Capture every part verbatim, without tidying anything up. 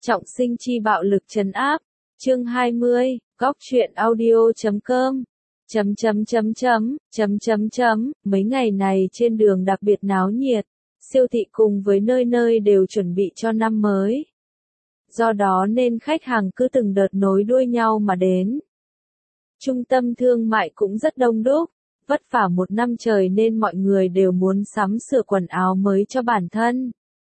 Trọng sinh chi bạo lực trấn áp. Chương hai mươi, góc truyện audio chấm com. Chấm chấm chấm chấm, chấm chấm chấm, mấy ngày này trên đường đặc biệt náo nhiệt, siêu thị cùng với nơi nơi đều chuẩn bị cho năm mới. Do đó nên khách hàng cứ từng đợt nối đuôi nhau mà đến. Trung tâm thương mại cũng rất đông đúc, vất vả một năm trời nên mọi người đều muốn sắm sửa quần áo mới cho bản thân.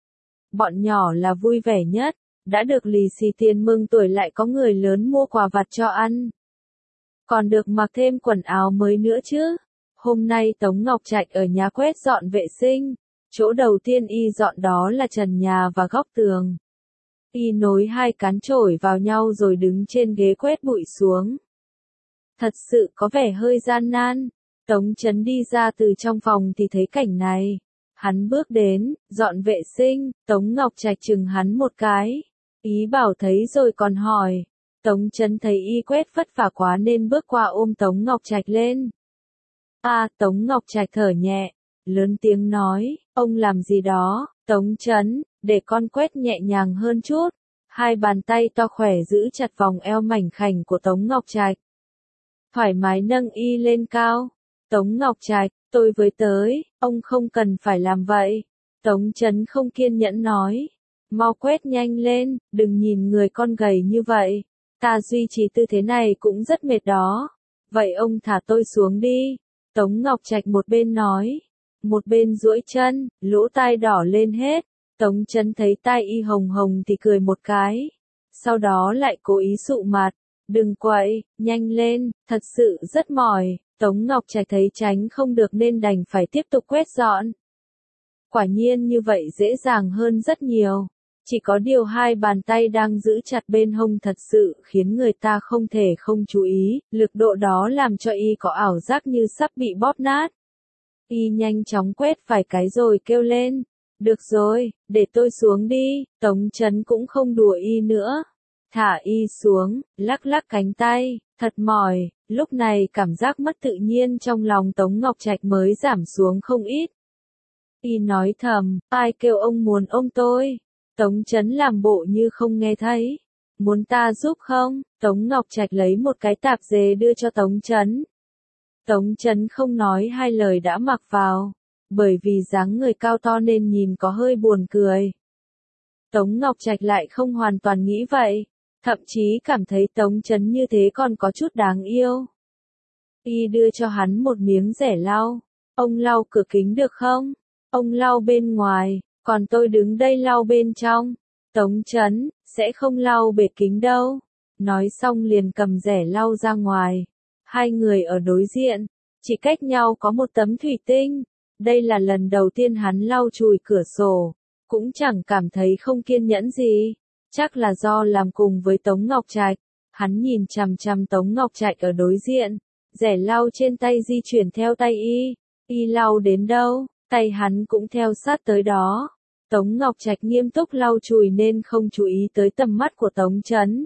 Bọn nhỏ là vui vẻ nhất, đã được lì xì tiền mừng tuổi lại có người lớn mua quà vặt cho ăn. Còn được mặc thêm quần áo mới nữa chứ. Hôm nay Tống Ngọc Trạch ở nhà quét dọn vệ sinh. Chỗ đầu tiên y dọn đó là trần nhà và góc tường. Y nối hai cán chổi vào nhau rồi đứng trên ghế quét bụi xuống. Thật sự có vẻ hơi gian nan. Tống Chấn đi ra từ trong phòng thì thấy cảnh này. Hắn bước đến, dọn vệ sinh, Tống Ngọc Trạch chừng hắn một cái. Ý bảo thấy rồi còn hỏi. Tống Chấn thấy y quét vất vả quá nên bước qua ôm Tống Ngọc Trạch lên. À, Tống Ngọc Trạch thở nhẹ, lớn tiếng nói, ông làm gì đó, Tống Chấn, để con quét nhẹ nhàng hơn chút. Hai bàn tay to khỏe giữ chặt vòng eo mảnh khảnh của Tống Ngọc Trạch. Thoải mái nâng y lên cao. Tống Ngọc Trạch, tôi với tới, ông không cần phải làm vậy. Tống Chấn không kiên nhẫn nói. Mau quét nhanh lên, đừng nhìn người con gầy như vậy. Ta duy trì tư thế này cũng rất mệt đó. Vậy ông thả tôi xuống đi. Tống Ngọc Trạch một bên nói. Một bên duỗi chân, lỗ tai đỏ lên hết. Tống Chấn thấy tai y hồng hồng thì cười một cái. Sau đó lại cố ý sụ mặt. Đừng quậy, nhanh lên, thật sự rất mỏi. Tống Ngọc Trạch thấy tránh không được nên đành phải tiếp tục quét dọn. Quả nhiên như vậy dễ dàng hơn rất nhiều. Chỉ có điều hai bàn tay đang giữ chặt bên hông thật sự khiến người ta không thể không chú ý, lực độ đó làm cho y có ảo giác như sắp bị bóp nát. Y nhanh chóng quét vài cái rồi kêu lên. Được rồi, để tôi xuống đi. Tống Chấn cũng không đùa y nữa. Thả y xuống, lắc lắc cánh tay, thật mỏi. Lúc này cảm giác mất tự nhiên trong lòng Tống Ngọc Trạch mới giảm xuống không ít. Y nói thầm, ai kêu ông muốn ôm tôi? Tống Chấn làm bộ như không nghe thấy. Muốn ta giúp không? Tống Ngọc Trạch lấy một cái tạp dề đưa cho Tống Chấn. Tống Chấn không nói hai lời đã mặc vào. Bởi vì dáng người cao to nên nhìn có hơi buồn cười. Tống Ngọc Trạch lại không hoàn toàn nghĩ vậy. Thậm chí cảm thấy Tống Chấn như thế còn có chút đáng yêu. Y đưa cho hắn một miếng rẻ lau. Ông lau cửa kính được không? Ông lau bên ngoài. Còn tôi đứng đây lau bên trong. Tống Chấn, sẽ không lau bể kính đâu. Nói xong liền cầm rẻ lau ra ngoài. Hai người ở đối diện, chỉ cách nhau có một tấm thủy tinh. Đây là lần đầu tiên hắn lau chùi cửa sổ. Cũng chẳng cảm thấy không kiên nhẫn gì. Chắc là do làm cùng với Tống Ngọc Trạch. Hắn nhìn chằm chằm Tống Ngọc Trạch ở đối diện. Rẻ lau trên tay di chuyển theo tay y. Y lau đến đâu, tay hắn cũng theo sát tới đó. Tống Ngọc Trạch nghiêm túc lau chùi nên không chú ý tới tầm mắt của Tống Chấn.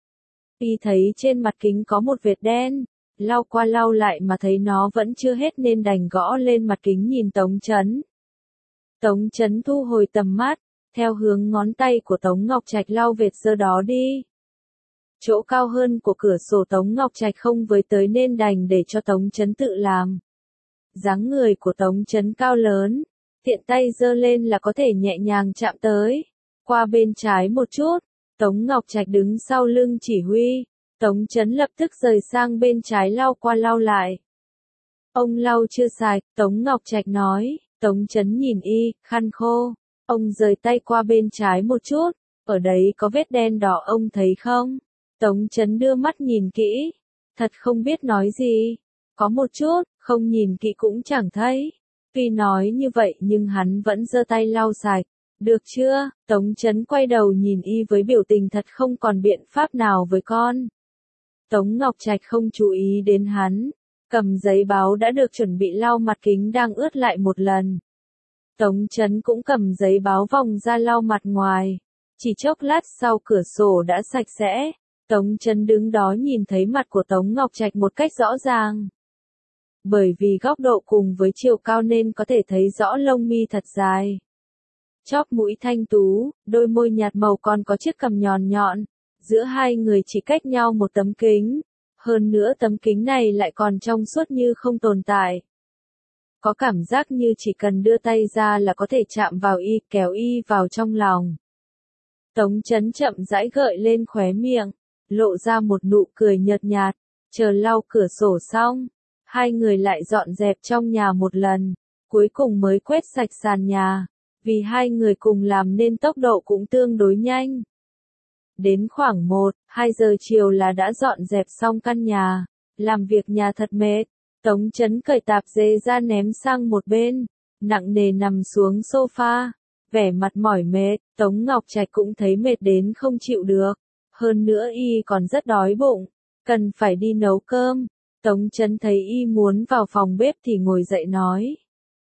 Y thấy trên mặt kính có một vệt đen, lau qua lau lại mà thấy nó vẫn chưa hết nên đành gõ lên mặt kính nhìn Tống Chấn. Tống Chấn thu hồi tầm mắt, theo hướng ngón tay của Tống Ngọc Trạch lau vệt dơ đó đi. Chỗ cao hơn của cửa sổ Tống Ngọc Trạch không với tới nên đành để cho Tống Chấn tự làm. Dáng người của Tống Chấn cao lớn. Tiện tay giơ lên là có thể nhẹ nhàng chạm tới. Qua bên trái một chút, Tống Ngọc Trạch đứng sau lưng chỉ huy. Tống Chấn lập tức rời sang bên trái lau qua lau lại. Ông lau chưa sạch, Tống Ngọc Trạch nói. Tống Chấn nhìn y, khăn khô. Ông rời tay qua bên trái một chút. Ở đấy có vết đen đỏ ông thấy không? Tống Chấn đưa mắt nhìn kỹ. Thật không biết nói gì. Có một chút, không nhìn kỹ cũng chẳng thấy. Tuy nói như vậy nhưng hắn vẫn giơ tay lau sạch. Được chưa? Tống Chấn quay đầu nhìn y với biểu tình thật không còn biện pháp nào với con. Tống Ngọc Trạch không chú ý đến hắn. Cầm giấy báo đã được chuẩn bị lau mặt kính đang ướt lại một lần. Tống Chấn cũng cầm giấy báo vòng ra lau mặt ngoài. Chỉ chốc lát sau cửa sổ đã sạch sẽ. Tống Chấn đứng đó nhìn thấy mặt của Tống Ngọc Trạch một cách rõ ràng. Bởi vì góc độ cùng với chiều cao nên có thể thấy rõ lông mi thật dài. chóp mũi thanh tú, đôi môi nhạt màu còn có chiếc cằm nhọn nhọn. Giữa hai người chỉ cách nhau một tấm kính. Hơn nữa tấm kính này lại còn trong suốt như không tồn tại. Có cảm giác như chỉ cần đưa tay ra là có thể chạm vào y, kéo y vào trong lòng. Tống Chấn chậm rãi gợi lên khóe miệng, lộ ra một nụ cười nhợt nhạt, chờ lau cửa sổ xong. Hai người lại dọn dẹp trong nhà một lần, cuối cùng mới quét sạch sàn nhà, vì hai người cùng làm nên tốc độ cũng tương đối nhanh. Đến khoảng một, hai giờ chiều là đã dọn dẹp xong căn nhà, làm việc nhà thật mệt. Tống Chấn cởi tạp dề ra ném sang một bên, nặng nề nằm xuống sofa, vẻ mặt mỏi mệt. Tống Ngọc Trạch cũng thấy mệt đến không chịu được, hơn nữa y còn rất đói bụng, cần phải đi nấu cơm. Tống Chấn thấy y muốn vào phòng bếp thì ngồi dậy nói.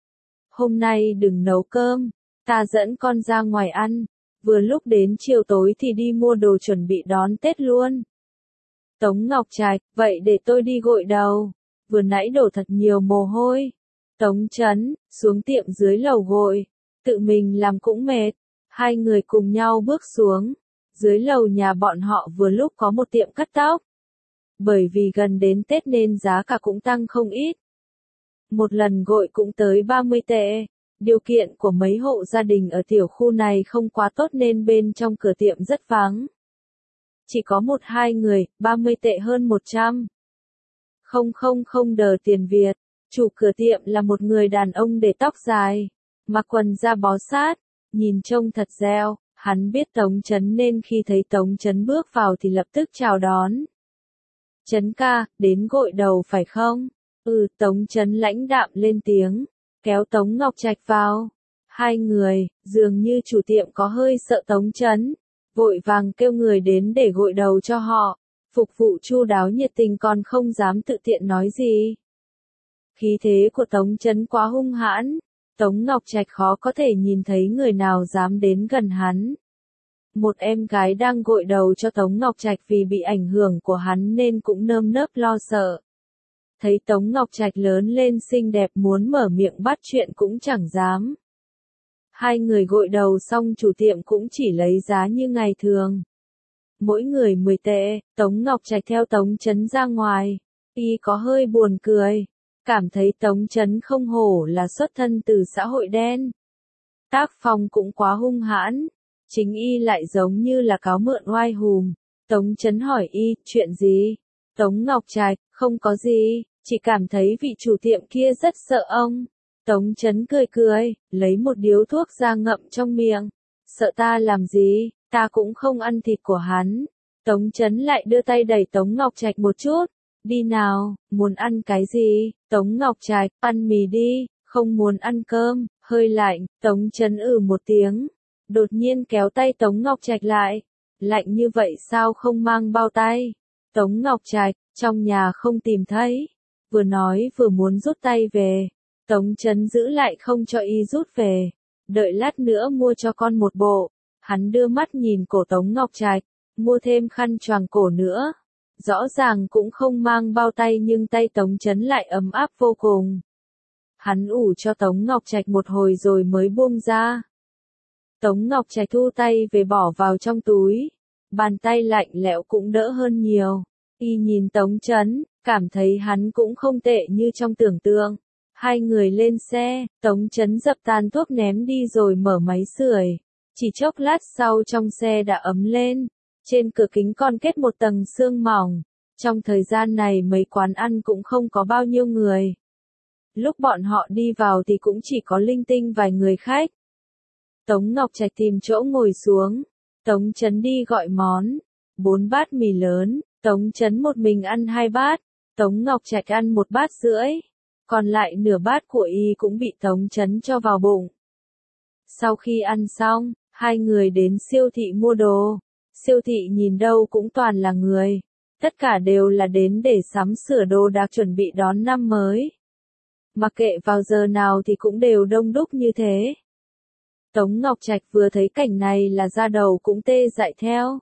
Hôm nay đừng nấu cơm, ta dẫn con ra ngoài ăn, vừa lúc đến chiều tối thì đi mua đồ chuẩn bị đón Tết luôn. Tống Ngọc Trạch, vậy để tôi đi gội đầu, vừa nãy đổ thật nhiều mồ hôi. Tống Chấn, xuống tiệm dưới lầu gội, tự mình làm cũng mệt. Hai người cùng nhau bước xuống, dưới lầu nhà bọn họ vừa lúc có một tiệm cắt tóc. Bởi vì gần đến Tết nên giá cả cũng tăng không ít. Một lần gội cũng tới ba mươi tệ. Điều kiện của mấy hộ gia đình ở tiểu khu này không quá tốt nên bên trong cửa tiệm rất vắng. Chỉ có một hai người, ba mươi tệ hơn một trăm. Không không không đờ tiền Việt. Chủ cửa tiệm là một người đàn ông để tóc dài, mặc quần da bó sát, nhìn trông thật reo. Hắn biết Tống Chấn nên khi thấy Tống Chấn bước vào thì lập tức chào đón. Chấn ca, đến gội đầu phải không? Ừ, Tống Chấn lãnh đạm lên tiếng, kéo Tống Ngọc Trạch vào. Hai người, dường như chủ tiệm có hơi sợ Tống Chấn, vội vàng kêu người đến để gội đầu cho họ. Phục vụ chu đáo nhiệt tình còn không dám tự tiện nói gì. Khí thế của Tống Chấn quá hung hãn, Tống Ngọc Trạch khó có thể nhìn thấy người nào dám đến gần hắn. Một em gái đang gội đầu cho Tống Ngọc Trạch vì bị ảnh hưởng của hắn nên cũng nơm nớp lo sợ. Thấy Tống Ngọc Trạch lớn lên xinh đẹp muốn mở miệng bắt chuyện cũng chẳng dám. Hai người gội đầu xong chủ tiệm cũng chỉ lấy giá như ngày thường. Mỗi người mười tệ, Tống Ngọc Trạch theo Tống Chấn ra ngoài. Y có hơi buồn cười, cảm thấy Tống Chấn không hổ là xuất thân từ xã hội đen. Tác phong cũng quá hung hãn, chính y lại giống như là cáo mượn oai hùm. Tống Chấn hỏi y, chuyện gì? Tống Ngọc Trạch, không có gì, chỉ cảm thấy vị chủ tiệm kia rất sợ ông. Tống Chấn cười cười, lấy một điếu thuốc ra ngậm trong miệng. Sợ ta làm gì, ta cũng không ăn thịt của hắn. Tống Chấn lại đưa tay đẩy Tống Ngọc Trạch một chút. Đi nào, muốn ăn cái gì? Tống Ngọc Trạch, ăn mì đi, không muốn ăn cơm, hơi lạnh. Tống Chấn ừ một tiếng, đột nhiên kéo tay Tống Ngọc Trạch lại. Lạnh như vậy sao không mang bao tay? Tống Ngọc Trạch, trong nhà không tìm thấy. Vừa nói vừa muốn rút tay về. Tống Chấn giữ lại không cho y rút về. Đợi lát nữa mua cho con một bộ. Hắn đưa mắt nhìn cổ Tống Ngọc Trạch, mua thêm khăn choàng cổ nữa. Rõ ràng cũng không mang bao tay nhưng tay Tống Chấn lại ấm áp vô cùng. Hắn ủ cho Tống Ngọc Trạch một hồi rồi mới buông ra. Tống Ngọc Trạch thu tay về bỏ vào trong túi. Bàn tay lạnh lẽo cũng đỡ hơn nhiều. Y nhìn Tống Chấn, cảm thấy hắn cũng không tệ như trong tưởng tượng. Hai người lên xe, Tống Chấn dập tàn thuốc ném đi rồi mở máy sưởi. Chỉ chốc lát sau trong xe đã ấm lên. Trên cửa kính còn kết một tầng sương mỏng. Trong thời gian này mấy quán ăn cũng không có bao nhiêu người. Lúc bọn họ đi vào thì cũng chỉ có linh tinh vài người khách. Tống Ngọc Trạch tìm chỗ ngồi xuống. Tống Chấn đi gọi món. Bốn bát mì lớn. Tống Chấn một mình ăn hai bát. Tống Ngọc Trạch ăn một bát rưỡi. Còn lại nửa bát của y cũng bị Tống Chấn cho vào bụng. Sau khi ăn xong, hai người đến siêu thị mua đồ. Siêu thị nhìn đâu cũng toàn là người. Tất cả đều là đến để sắm sửa đồ đạc chuẩn bị đón năm mới. Mặc kệ vào giờ nào thì cũng đều đông đúc như thế. Tống Ngọc Trạch vừa thấy cảnh này là da đầu cũng tê dại theo.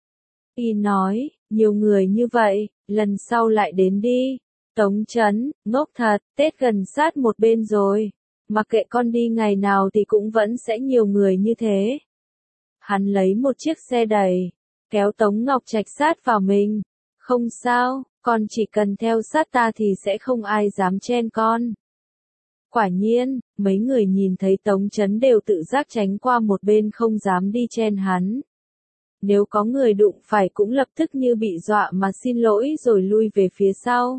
Y nói, nhiều người như vậy, lần sau lại đến đi. Tống Chấn, ngốc thật, Tết gần sát một bên rồi. Mặc kệ con đi ngày nào thì cũng vẫn sẽ nhiều người như thế. Hắn lấy một chiếc xe đẩy, kéo Tống Ngọc Trạch sát vào mình. Không sao, con chỉ cần theo sát ta thì sẽ không ai dám chen con. Quả nhiên, mấy người nhìn thấy Tống Chấn đều tự giác tránh qua một bên không dám đi chen hắn. Nếu có người đụng phải cũng lập tức như bị dọa mà xin lỗi rồi lui về phía sau.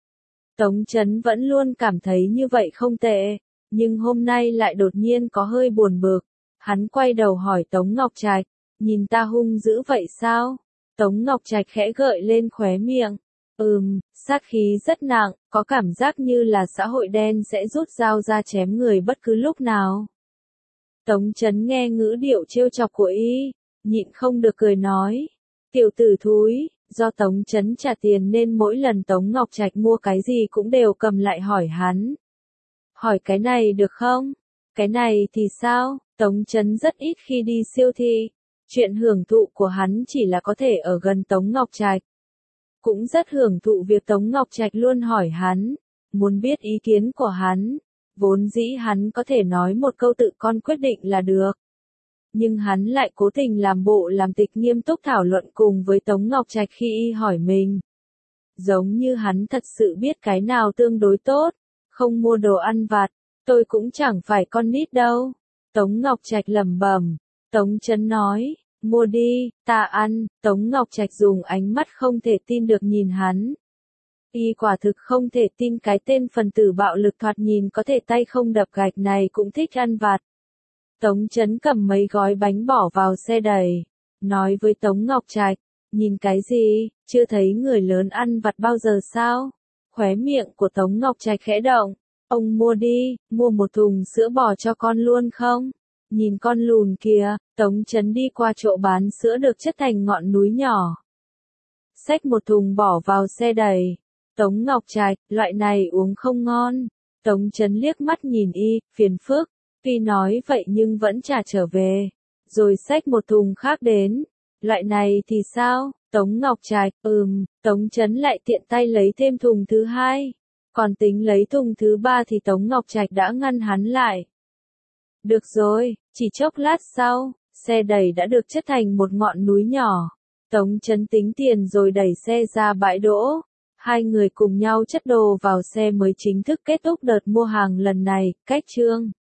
Tống Chấn vẫn luôn cảm thấy như vậy không tệ, nhưng hôm nay lại đột nhiên có hơi buồn bực. Hắn quay đầu hỏi Tống Ngọc Trạch, nhìn ta hung dữ vậy sao? Tống Ngọc Trạch khẽ gợi lên khóe miệng. Ừm, sát khí rất nặng, có cảm giác như là xã hội đen sẽ rút dao ra chém người bất cứ lúc nào. Tống Chấn nghe ngữ điệu trêu chọc của y, nhịn không được cười nói. Tiểu tử thúi, do Tống Chấn trả tiền nên mỗi lần Tống Ngọc Trạch mua cái gì cũng đều cầm lại hỏi hắn. Hỏi cái này được không? Cái này thì sao? Tống Chấn rất ít khi đi siêu thị. Chuyện hưởng thụ của hắn chỉ là có thể ở gần Tống Ngọc Trạch. Cũng rất hưởng thụ việc Tống Ngọc Trạch luôn hỏi hắn, muốn biết ý kiến của hắn. Vốn dĩ hắn có thể nói một câu tự con quyết định là được. Nhưng hắn lại cố tình làm bộ làm tịch nghiêm túc thảo luận cùng với Tống Ngọc Trạch khi y hỏi mình. Giống như hắn thật sự biết cái nào tương đối tốt, không mua đồ ăn vặt, tôi cũng chẳng phải con nít đâu. Tống Ngọc Trạch lẩm bẩm, Tống Chấn nói, mua đi, ta ăn. Tống Ngọc Trạch dùng ánh mắt không thể tin được nhìn hắn. Y quả thực không thể tin cái tên phần tử bạo lực thoạt nhìn có thể tay không đập gạch này cũng thích ăn vặt. Tống Chấn cầm mấy gói bánh bỏ vào xe đẩy, nói với Tống Ngọc Trạch, nhìn cái gì, chưa thấy người lớn ăn vặt bao giờ sao? Khóe miệng của Tống Ngọc Trạch khẽ động, ông mua đi, mua một thùng sữa bò cho con luôn không? Nhìn con lùn kìa. Tống Chấn đi qua chỗ bán sữa được chất thành ngọn núi nhỏ. Xách một thùng bỏ vào xe đẩy. Tống Ngọc Trạch, loại này uống không ngon. Tống Chấn liếc mắt nhìn y, phiền phức. Tuy nói vậy nhưng vẫn trả trở về. Rồi xách một thùng khác đến. Loại này thì sao? Tống Ngọc Trạch, ừm, Tống Chấn lại tiện tay lấy thêm thùng thứ hai. Còn tính lấy thùng thứ ba thì Tống Ngọc Trạch đã ngăn hắn lại. Được rồi, chỉ chốc lát sau, xe đẩy đã được chất thành một ngọn núi nhỏ. Tống Chấn tính tiền rồi đẩy xe ra bãi đỗ. Hai người cùng nhau chất đồ vào xe mới chính thức kết thúc đợt mua hàng lần này. Cách chương